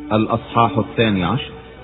الأصحاح 12.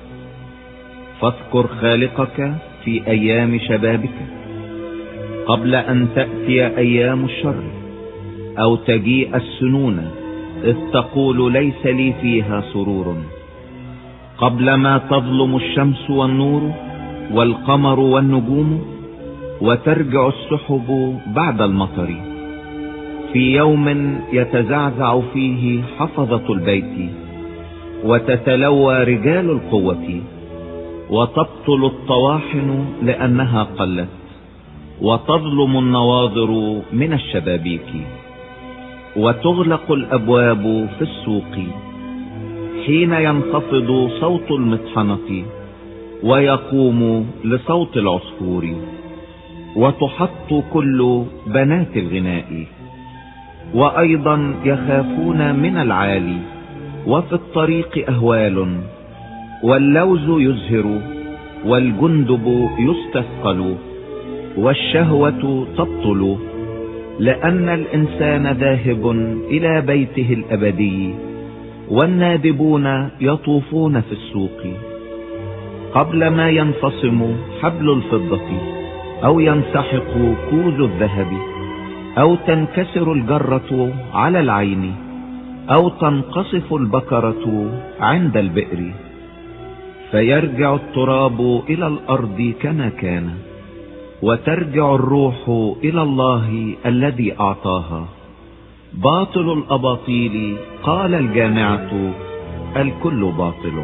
فاذكر خالقك في أيام شبابك قبل أن تأتي أيام الشر أو تجيء السنون إذ تقول ليس لي فيها سرور، قبل ما تظلم الشمس والنور والقمر والنجوم وترجع السحب بعد المطر، في يوم يتزعزع فيه حفظة البيت وتتلوى رجال القوة وتبطل الطواحن لأنها قلت وتظلم النواظر من الشبابيك وتغلق الأبواب في السوق حين ينخفض صوت المطحنة ويقوم لصوت العصفور، وتحط كل بنات الغناء، وأيضا يخافون من العالي، وفي الطريق أهوال، واللوز يزهر والجندب يستثقل والشهوة تبطل، لأن الإنسان ذاهب إلى بيته الأبدي والنادبون يطوفون في السوق، قبل ما ينفصم حبل الفضة أو ينسحق كوز الذهب أو تنكسر الجرة على العين أو تنقصف البكرة عند البئر، فيرجع التراب إلى الأرض كما كان، وترجع الروح إلى الله الذي أعطاها. باطل الأباطيل قال الجامعة الكل باطل.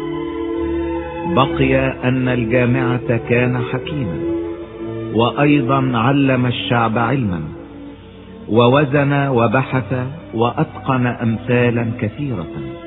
بقي أن الجامعة كان حكيما، وأيضا علم الشعب علما، ووزن وبحث وأتقن أمثالا كثيرة.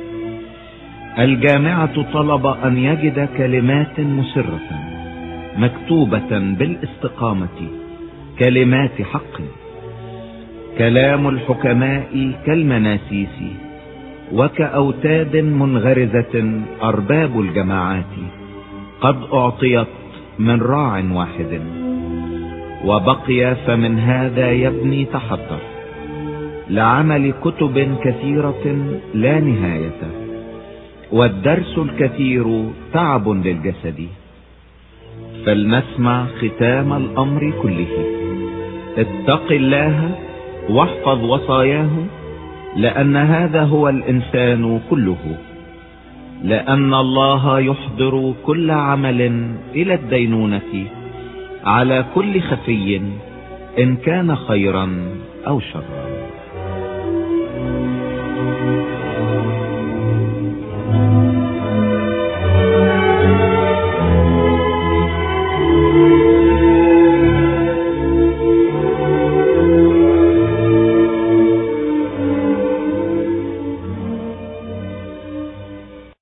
الجامعة طلب أن يجد كلمات مسرة مكتوبة بالاستقامة، كلمات حق. كلام الحكماء كالمناسيس وكأوتاد منغرزة أرباب الجماعات قد أعطيت من راع واحد. وبقي فمن هذا يبني تحضر لعمل كتب كثيرة لا نهاية، والدرس الكثير تعب للجسد. فلنسمع ختام الأمر كله. اتق الله واحفظ وصاياه، لأن هذا هو الإنسان كله، لأن الله يحضر كل عمل إلى الدينونة على كل خفي إن كان خيرا أو شرا.